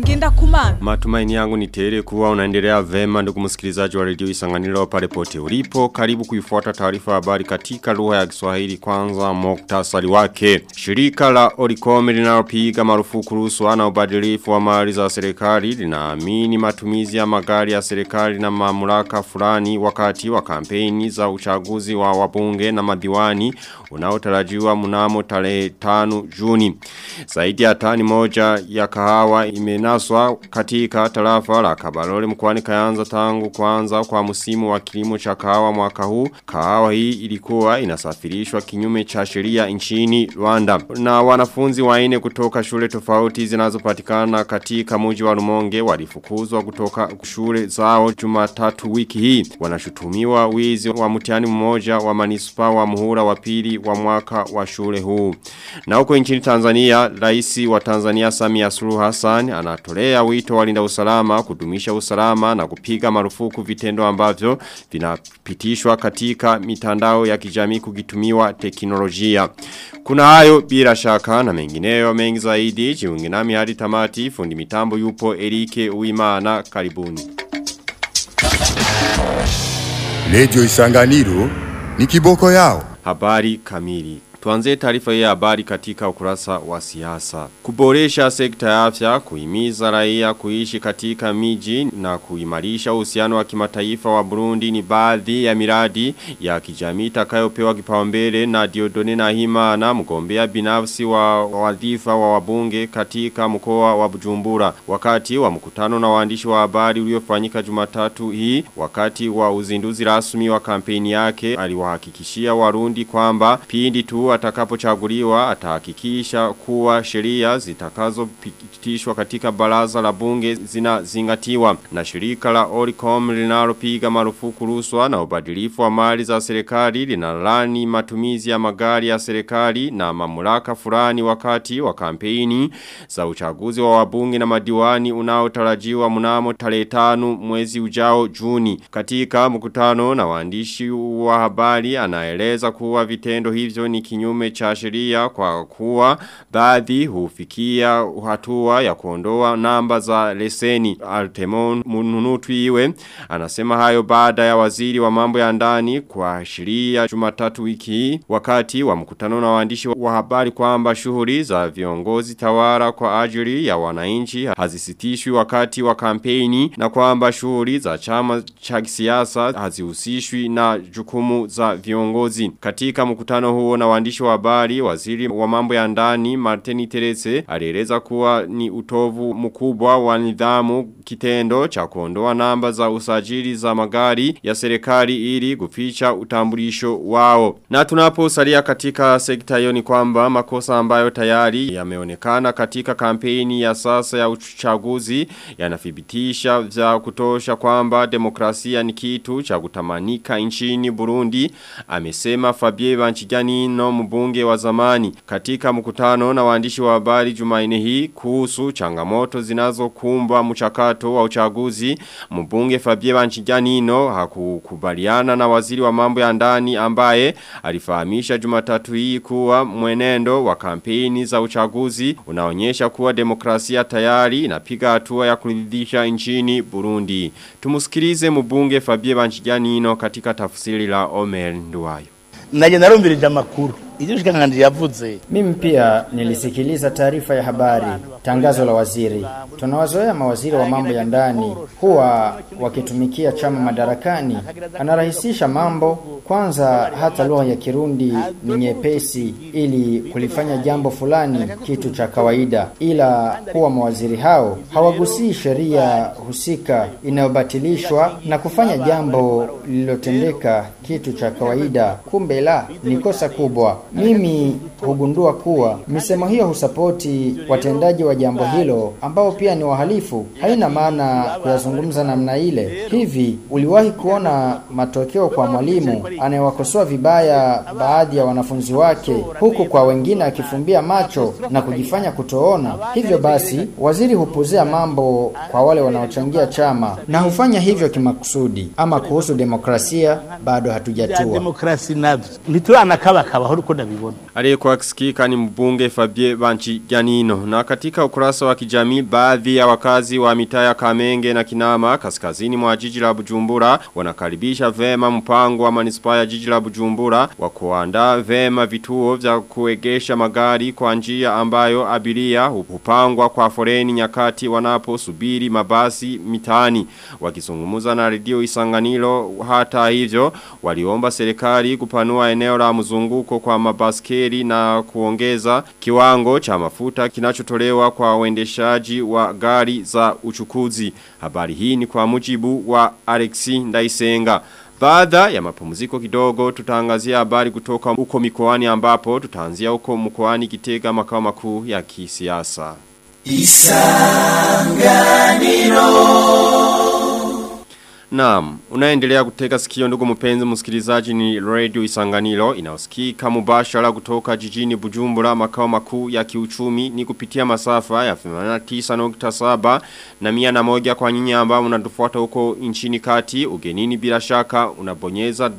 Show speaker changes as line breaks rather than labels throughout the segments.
genda kumana.
Matumaini yangu ni tele kuwa unaendelea vema ndugu msikilizaji wa Radio Isanganiro pale pote ulipo. Karibu kuifuata taarifa habari katika lugha ya Kiswahili. Kwanza muktasari wake. Shirika la Oricom linalopiga marufuku rushwa na ubadilifu wa mali za serikali linaamini matumizi ya magari ya serikali na mamlaka fulani wakati wa kampeni za uchaguzi wa wabunge na madiwani unaotarajiwa mnamo tarehe 5 Juni. Zaidi ya tani moja ya kahawa imenaswa katika tarafa la Kabarole mkoani Kayanza tangu kuanza kwa msimu wa kilimo cha kahawa mwaka huu. Kahawa hii ilikuwa inasafirishwa kinyume cha sheria nchini Rwanda. Na wanafunzi waine kutoka shule tofauti zinazopatikana katika mji wa Rumonge walifukuzwa kutoka shule zao Jumatatu wiki hii. Wanashutumiwa wizi wa mtihani mmoja wa manispa wa muhula wa pili wa mwaka wa shule huu. Na huko nchini Tanzania, Rais wa Tanzania Samia Suluhu Hassan anatolea wito walinda usalama kudumisha usalama na kupiga marufuku vitendo ambavyo vinapitishwa katika mitandao ya kijamii kukitumiwa teknolojia. Kuna hayo bila shaka na mengineyo mengi zaidi. Jiunge nami hadi tamati. Fundi mitambo yupo Erike Uimana. Karibuni.
Radio Isanganiro ni kiboko yao.
Habari kamili. Tuanze taarifa ya habari katika ukurasa wa siasa. Kuboresha sekta ya afya, kuhimiza raia kuishi katika miji na kuimarisha uhusiano wa kimataifa wa Burundi ni baadhi ya miradi ya kijamii itakayopewa kipaumbele na Diodone Nahimana, mgombea binafsi wa wadhifa wa wabunge katika mkoa wa Bujumbura. Wakati wa mkutano na waandishi wa habari uliofanyika Jumatatu hii, wakati wa uzinduzi rasmi wa kampeni yake, aliwahakikishia Warundi kwamba pindi tu atakapochaguliwa atahakikisha kuwa sheria zitakazopitishwa katika baraza la bunge zinazingatiwa. Na shirika la Oricom linalopiga marufuku rushwa na ubadilifu wa mali za serikali linalani matumizi ya magari ya serikali na mamlaka fulani wakati wa kampeni za uchaguzi wa wabunge na madiwani unaotarajiwa mnamo tarehe 5 mwezi ujao Juni. Katika mkutano na waandishi wa habari anaeleza kuwa vitendo hivyo ni kinyume cha sheria kwa kuwa baadhi hufikia hatua ya kuondoa namba za leseni. Altemon Mununutwiwe anasema hayo baada ya waziri wa mambo ya ndani kwa sheria Jumatatu wiki hii wakati wa mkutano na waandishi wa habari kwamba shughuli za viongozi tawala kwa ajili ya wananchi hazisitishwi wakati wa kampeni na kwamba shughuli za chama cha kisiasa hazihusishwi na jukumu za viongozi. Katika mkutano huo na waandishi wa habari, waziri wa mambo ya ndani Martini Terese alieleza kuwa ni utovu mkubwa wa nidhamu kitendo cha kuondoa namba za usajili za magari ya serikali ili kuficha utambulisho wao. Na tunaposalia katika sekta hiyo ni kwamba makosa ambayo tayari yameonekana katika kampeni ya sasa ya uchaguzi yanathibitisha vya kutosha kwamba demokrasia ni kitu cha kutamanika nchini Burundi, amesema Fabien Banchiganino, mbunge wa zamani. Katika mkutano na waandishi wa habari Jumanne hii kuhusu changamoto zinazokumba mchakato wa uchaguzi, mbunge Fabien Banchiganino hakukubaliana na waziri wa mambo ya ndani ambaye alifahamisha Jumatatu hii kuwa mwenendo wa kampeni za uchaguzi unaonyesha kuwa demokrasia tayari inapiga hatua ya kuridhisha nchini Burundi. Tumusikilize mbunge Fabien Banchiganino katika tafsiri la Omer Nduwayo.
Naje narumbirije amakuru. Ijushikangandi yavuze.
Mimi pia nilisikiliza taarifa ya habari, tangazo la waziri. Tunawazoea mawaziri wa mambo ya ndani huwa wakitumikia chama madarakani. Anarahisisha mambo, kwanza hata lugha ya Kirundi ni nyepesi ili kulifanya jambo fulani kitu cha kawaida. Ila huwa mawaziri hao hawagusii sheria husika inayobatilishwa na kufanya jambo lililotendeka kitu cha kawaida. Kumbe la ni kosa kubwa. Mimi hugundua kuwa misemo hiyo husapoti watendaji wa jambo hilo ambao pia ni wahalifu. Haina maana kuyazungumza namna ile. Hivi uliwahi kuona matokeo kwa mwalimu anayewakosoa vibaya baadhi ya wanafunzi wake huku kwa wengine akifumbia macho na kujifanya kutoona? Hivyo basi waziri hupuzea mambo kwa wale wanaochangia chama na hufanya hivyo kimakusudi. Ama kuhusu demokrasia bado hatujatua.
Demokrasi navyo nitwana kabakaba huko ndabibona.
Aliyekuwa akisikika ni mbunge Fabie Banchiganino. Na katika ukurasa wa kijamii baadhi ya wakazi wa mitaa ya Kamenge na Kinama kaskazini mwa jiji la Bujumbura wanakaribisha vema mpango wa manispaa ya jiji la Bujumbura wa kuandaa vema vituo vya kuegesha magari kwa njia ambayo abiria hupangwa kwa foreni nyakati wanaposubiri mabasi mitaani. Wakizungumza na redio Isanganiro hata hivyo waliomba serikali kupanua eneo la mzunguko kwa mabaskeli na kuongeza kiwango cha mafuta kinachotolewa kwa waendeshaji wa gari za uchukuzi. Habari hii ni kwa mujibu wa Alexi Ndaisenga. Baada ya mapumziko kidogo tutaangazia habari kutoka uko mikoani ambapo tutaanzia uko mkoani Gitega makao makuu ya kisiasa. Isanganiro. Naam, unaendelea kutega sikio ndugu mpenzi msikilizaji ni Radio Isanganiro inayosikika mubashara kutoka jijini Bujumbura makao makuu ya kiuchumi ni kupitia masafa ya 89.7 na 101 kwa nyinyi ambao mnatufuata huko nchini kati ugenini bila shaka unabonyeza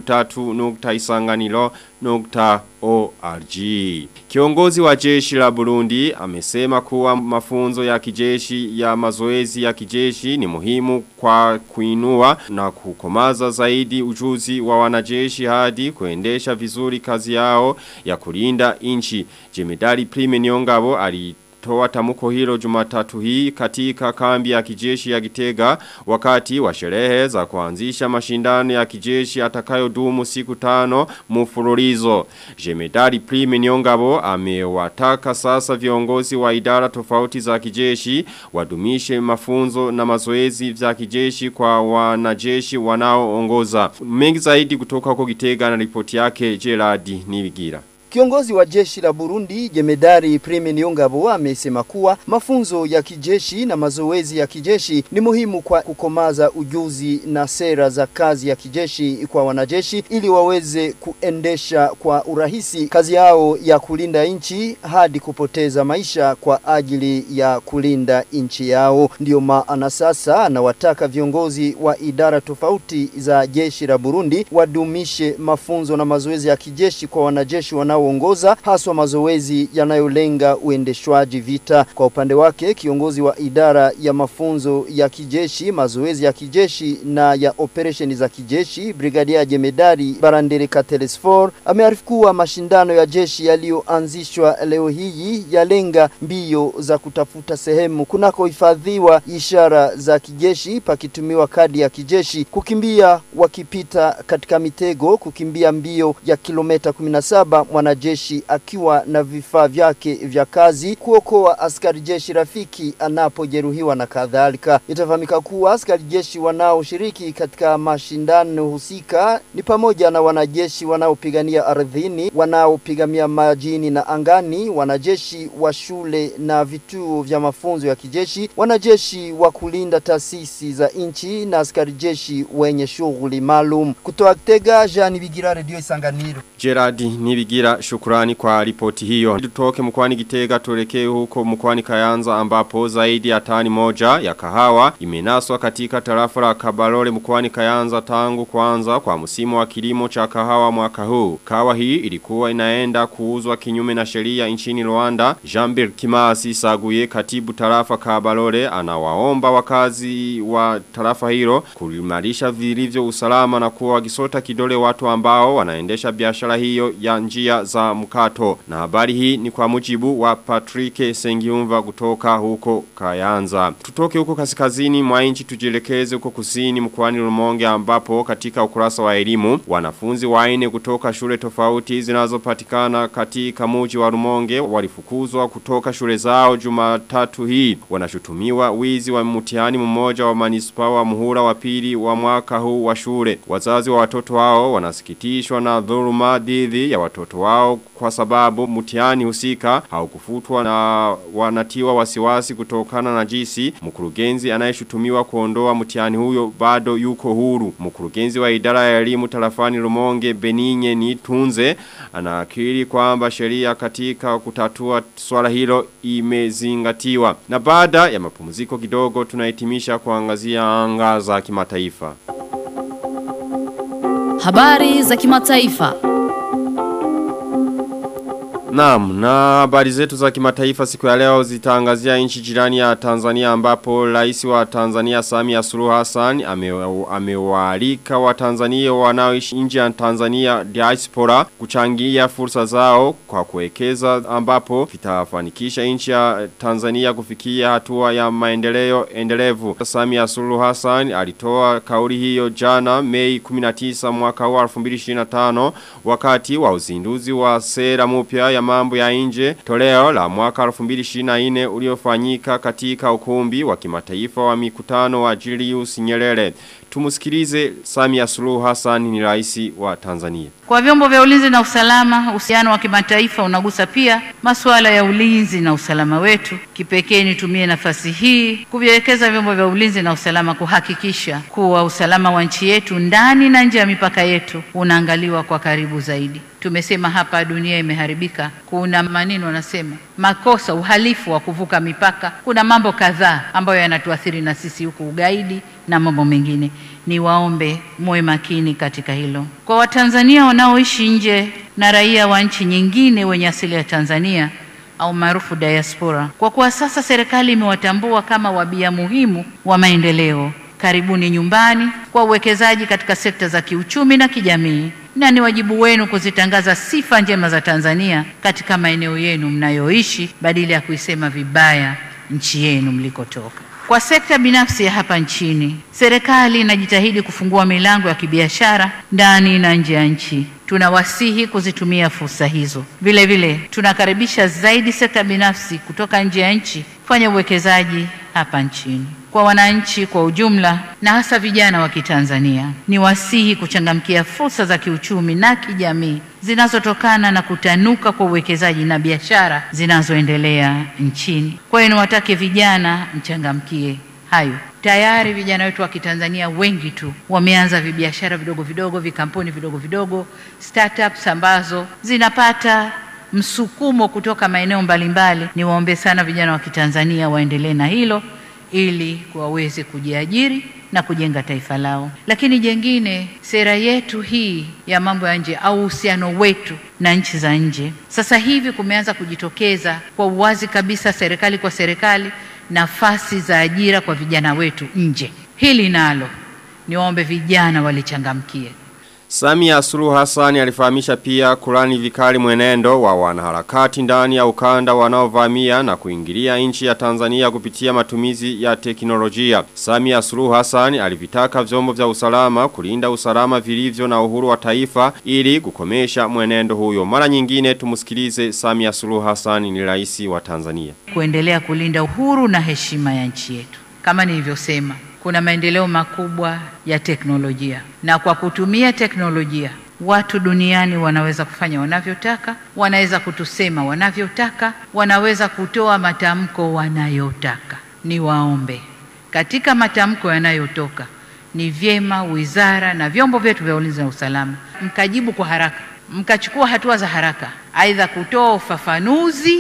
w3.isanganiro.org. Kiongozi wa jeshi la Burundi amesema kuwa mafunzo ya kijeshi ya mazoezi ya kijeshi ni muhimu kwa kuinua na kukomaza zaidi ujuzi wa wanajeshi hadi kuendesha vizuri kazi yao ya kulinda inchi. Jemedari Prime Niyongabo alitoa tamko hilo Jumatatu hii katika kambi ya kijeshi ya Gitega wakati wa sherehe za kuanzisha mashindano ya kijeshi atakayodumu siku 5 mfululizo. Jemedari Prime Niyongabo amewataka sasa viongozi wa idara tofauti za kijeshi wadumishe mafunzo na mazoezi vya kijeshi kwa wanajeshi wanaoongoza. Mengi zaidi kutoka huko Gitega na ripoti yake Gerard Nibigira.
Kiongozi wa jeshi la Burundi Jemedari Prime Niyongabo amesema kuwa mafunzo ya kijeshi na mazoezi ya kijeshi ni muhimu kwa kukomaza ujuzi na sera za kazi ya kijeshi kwa wanajeshi ili waweze kuendesha kwa urahisi kazi yao ya kulinda nchi hadi kupoteza maisha kwa ajili ya kulinda nchi yao. Ndio maana sasa anawataka viongozi wa idara tofauti za jeshi la Burundi wadumishe mafunzo na mazoezi ya kijeshi kwa wanajeshi wanaoongoza haswa mazoezi yanayolenga uendeshwaji vita. Kwa upande wake kiongozi wa idara ya mafunzo ya kijeshi, mazoezi ya kijeshi na ya operesheni za kijeshi Brigadier Jemedari Barandere Katelesfor amearifu kuwa mashindano ya jeshi yaliyoanzishwa leo hii yalenga mbio za kutafuta sehemu kunakohifadhiwa ishara za kijeshi pakitumiwa kadi ya kijeshi, kukimbia wakipita katika mitego, kukimbia mbio ya kilomita 17 mwanajeshi akiwa na vifaa vyake vya kazi, kuokoa askari jeshi rafiki anapojeruhiwa na kadhalika. Itafahamika kuwa askari jeshi wanaoshiriki katika mashindano husika ni pamoja na wanajeshi wanaopigania ardhini, wanaopigania majini na angani, wanajeshi wa shule na vituo vya mafunzo ya kijeshi, wanajeshi wa kulinda taasisi za nchi na askari jeshi wenye shughuli maalum. Kutoka Gitega, Jean Nibigira, Radio Isanganiro.
Gerard Nibigira, shukrani kwa ripoti hiyo. Tutoke mkoani Gitega tuelekee huko mkoani Kayanza ambapo zaidi ya tani moja ya kahawa imenaswa katika tarafa la Kabarole mkoani Kayanza tangu kuanza kwa msimu wa kilimo cha kahawa mwaka huu. Kahawa hii ilikuwa inaenda kuuzwa kinyume na sheria nchini Rwanda. Jean-Pierre Kimasi Saguye, katibu tarafa Kabarole, anawaomba wakazi wa tarafa hilo kuimarisha vilivyo usalama na kuwa wakisota kidole watu ambao wanaendesha biashara hiyo ya njia za mkato. Na habari hii ni kwa mujibu wa Patrick Sengiumva kutoka huko Kayanza. Tutoke huko kaskazini mwa nchi tujielekeze huko kusini mkoani Rumonge ambapo katika ukurasa wa elimu wanafunzi 4 kutoka shule tofauti zinazopatikana katika mji wa Rumonge walifukuzwa kutoka shule zao Jumatatu hii. Wanashutumiwa wizi wa mtihani mmoja wa manispaa wa muhula wa pili wa mwaka huu wa shule. Wazazi wa watoto wao wanasikitishwa na dhuluma dhidi ya watoto wao kwa sababu mtihani husika haukufutwa na wanatiwa wasiwasi kutokana na jinsi mkurugenzi anayeshutumiwa kuondoa mtihani huyo bado yuko huru. Mkurugenzi wa idara ya elimu tarafani Rumonge Beninye Nitunze anakiri kwamba sheria katika kutatua swala hilo imezingatiwa. Na baada ya mapumziko kidogo tunahitimisha kuangazia anga za kimataifa.
Habari za kimataifa.
Naam, na habari zetu za kimataifa siku ya leo zitaangazia nchi jirani ya Tanzania ambapo rais wa Tanzania Samia Suluhu Hassan amewaalika Watanzania wanaoishi nje ya Tanzania diaspora kuchangia fursa zao kwa kuwekeza ambapo vitafanikisha nchi ya Tanzania kufikia hatua ya maendeleo endelevu. Samia Suluhu Hassan alitoa kauli hiyo jana Mei 19 mwaka wa 2025 wakati wa uzinduzi wa sera mpya ya mambo ya nje toleo la mwaka 2024 uliofanyika katika ukumbi wa kimataifa wa mikutano wa Julius Nyerere. Tumusikilize Samia Suluhu Hassan ni rais wa Tanzania.
Kwa vyombo vya ulinzi na usalama, uhusiano wa kimataifa unagusa pia masuala ya ulinzi na usalama wetu. Kipekee nitumie nafasi hii kuvielekeza vyombo vya ulinzi na usalama kuhakikisha kuwa usalama wa nchi yetu ndani na nje ya mipaka yetu unaangaliwa kwa karibu zaidi. Tumesema hapa dunia imeharibika. Kuna maneno wanasema makosa, uhalifu wa kuvuka mipaka. Kuna mambo kadhaa ambayo yanatuathiri na sisi huku, ugaidi na mambo mengine. Niwaombe muwe makini katika hilo. Kwa Watanzania wanaoishi nje na raia wa nchi nyingine wenye asili ya Tanzania au maarufu diaspora, kwa kuwa sasa serikali imewatambua kama wabia muhimu wa maendeleo, karibuni nyumbani kwa uwekezaji katika sekta za kiuchumi na kijamii, na ni wajibu wenu kuzitangaza sifa njema za Tanzania katika maeneo yenu mnayoishi badala ya kuisema vibaya nchi yenu mlikotoka. Kwa sekta binafsi ya hapa nchini, serikali inajitahidi kufungua milango ya kibiashara ndani na nje ya nchi. Tunawasihi kuzitumia fursa hizo. Vile vile, tunakaribisha zaidi sekta binafsi kutoka nje ya nchi kufanya uwekezaji hapa nchini. Kwa wananchi kwa ujumla na hasa vijana wa Kitanzania, ni wasihi kuchangamkia fursa za kiuchumi na kijamii zinazotokana na kutanuka kwa uwekezaji na biashara zinazoendelea nchini. Kwa hiyo niwatake vijana mchangamkie hayo. Tayari vijana wetu wa Kitanzania wengi tu wameanza vibiashara vidogo vidogo, vikampuni vidogo vidogo, startups ambazo zinapata msukumo kutoka maeneo mbalimbali. Niwaombe sana vijana wa Kitanzania waendelee na hilo ili waweze kujiajiri na kujenga taifa lao. Lakini jengine, sera yetu hii ya mambo ya nje au uhusiano wetu na nchi za nje, sasa hivi kumeanza kujitokeza kwa uwazi kabisa, serikali kwa serikali, nafasi za ajira kwa vijana wetu nje. Hili nalo niwaombe vijana walichangamkie.
Samia Suluhu Hassan alifahamisha pia kulani vikali mwenendo wa wanaharakati ndani ya ukanda wanaovamia na kuingilia nchi ya Tanzania kupitia matumizi ya teknolojia. Samia Suluhu Hassan alivitaka vyombo vya usalama kulinda usalama vilivyo na uhuru wa taifa ili kukomesha mwenendo huyo. Mara nyingine tumusikilize Samia Suluhu Hassan ni rais wa Tanzania.
Kuendelea kulinda uhuru na heshima ya nchi yetu. Kama nilivyosema, kuna maendeleo makubwa ya teknolojia, na kwa kutumia teknolojia watu duniani wanaweza kufanya wanavyotaka, wanaweza kutusema wanavyotaka, wanaweza kutoa matamko wanayotaka. Niwaombe, katika matamko yanayotoka ni vyema wizara na vyombo vyetu vya ulinzi na usalama mkajibu kwa haraka, mkachukua hatua za haraka, aidha kutoa ufafanuzi,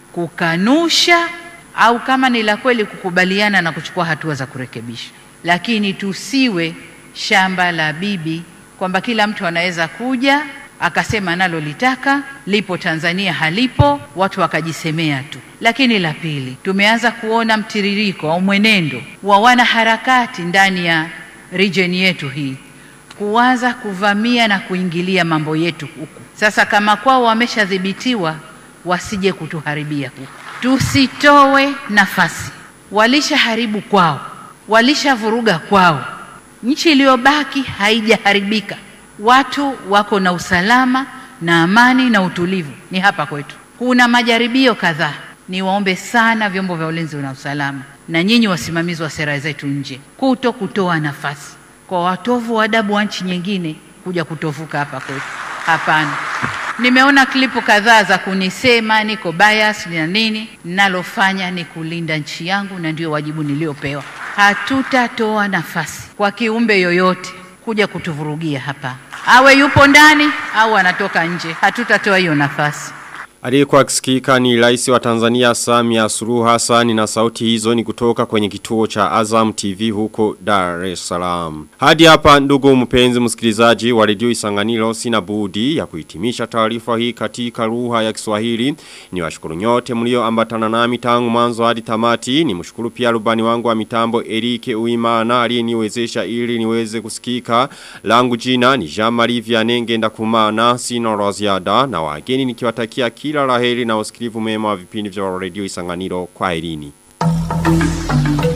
kukanusha, au kama ni la kweli kukubaliana na kuchukua hatua za kurekebisha. Lakini tusiwe shamba la bibi kwamba kila mtu anaweza kuja akasema nalo litaka, lipo Tanzania halipo, watu wakajisemea tu. Lakini la pili, tumeanza kuona mtiririko au mwenendo wa wanaharakati ndani ya region yetu hii kuanza kuvamia na kuingilia mambo yetu huku. Sasa kama kwao wameshadhibitiwa, wasije kutuharibia huku. Tusitowe nafasi. Walishaharibu kwao, walishavuruga kwao. Nchi iliyobaki haijaharibika. Watu wako na usalama na amani na utulivu ni hapa kwetu. Kuna majaribio kadhaa. Niwaombe sana vyombo vya ulinzi na usalama na nyinyi wasimamizi wa sera zetu nje kutoa nafasi kwa watovu wa adabu wa nchi nyingine kuja kutovuka hapa kwetu. Hapana. Nimeona klipu kadhaa za kunisema niko bias na nini. Ninalofanya ni kulinda nchi yangu na ndio wajibu niliopewa. Hatutatoa nafasi kwa kiumbe yoyote kuja kutuvurugia hapa, awe yupo ndani au anatoka nje. Hatutatoa hiyo nafasi.
Aliyekuwa akisikika ni rais wa Tanzania Samia Suluhu Hassan na sauti hizo ni kutoka kwenye kituo cha Azam TV huko Dar es Salaam. Hadi hapa ndugu mpenzi msikilizaji wa redio Isanganiro sina budi ya kuhitimisha taarifa hii katika lugha ya Kiswahili. Niwashukuru nyote mlioambatana nami tangu mwanzo hadi tamati. Nimshukuru pia rubani wangu wa mitambo Erike Uimana aliyeniwezesha ili niweze kusikika. Langu jina ni Jean-Marie Vianney Ngendakumana sina la ziada na wageni nikiwatakia kila la heri na usikilivu mema wa vipindi vya redio Isanganiro. Kwaherini.